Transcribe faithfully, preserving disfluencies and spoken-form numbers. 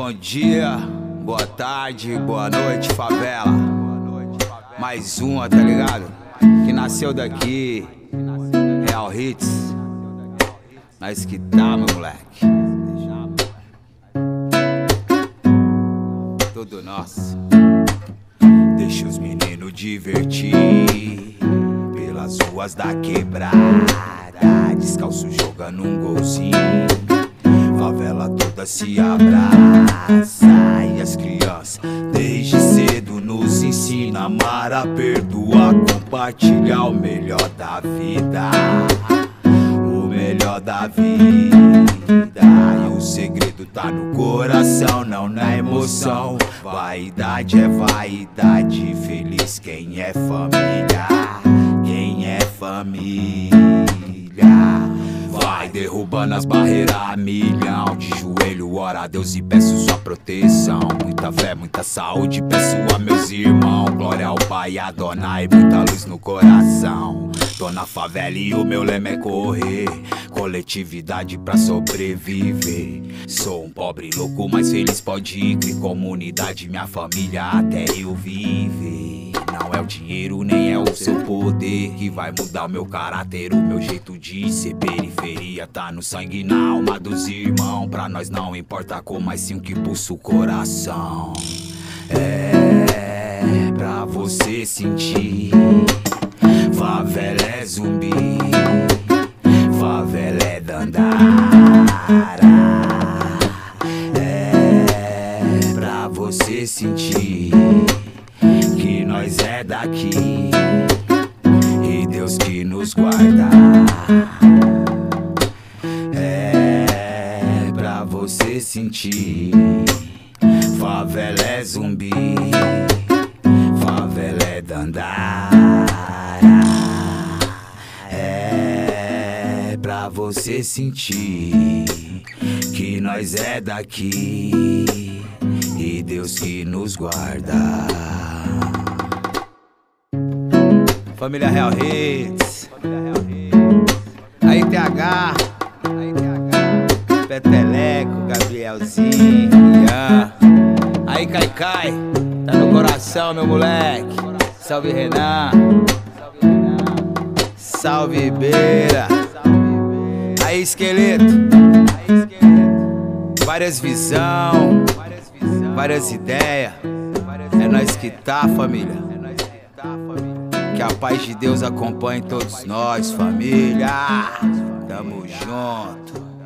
Bom dia, boa tarde, boa noite, favela. Mais uma, tá ligado? Que nasceu daqui, Real Hits. Nós que tá, meu moleque. Tudo nosso. Deixa os meninos divertir pelas ruas da quebrada, descalço jogando um golzinho. Favela toda se abraça e as crianças desde cedo nos ensina a amar, a perdoar, compartilhar o melhor da vida, o melhor da vida. E o segredo tá no coração, não na emoção. Vaidade é vaidade, feliz quem é família, quem é família. Vai derrubando as barreiras a milhão, de joelho, ora a Deus e peço sua proteção. Muita fé, muita saúde, peço a meus irmãos. Glória ao Pai e a Dona e muita luz no coração. Tô na favela e o meu lema é correr, coletividade pra sobreviver. Sou um pobre louco, mas feliz pode ir. Comunidade, minha família, até eu viver. Não é o dinheiro, nem é o seu poder que vai mudar o meu caráter, o meu jeito de ser. Periferia tá no sangue, na alma dos irmãos. Pra nós não importa como, mas sim o que pulsa o coração. É pra você sentir. Favela é zumbi, favela é dandara. É pra você sentir que nós é daqui e Deus que nos guarda. É pra você sentir. Favela é zumbi, favela é dandara. É pra você sentir que nós é daqui e Deus que nos guarda. Família Real Hits. Aí T H, Peteleco, Gabrielzinho, Ian. Aí Cai Cai, tá no coração, meu moleque. Salve Renan, salve Beira. Aí Esqueleto, várias visão, várias ideias. É nós que tá, família. Que a paz de Deus acompanhe todos nós, família. Tamo junto.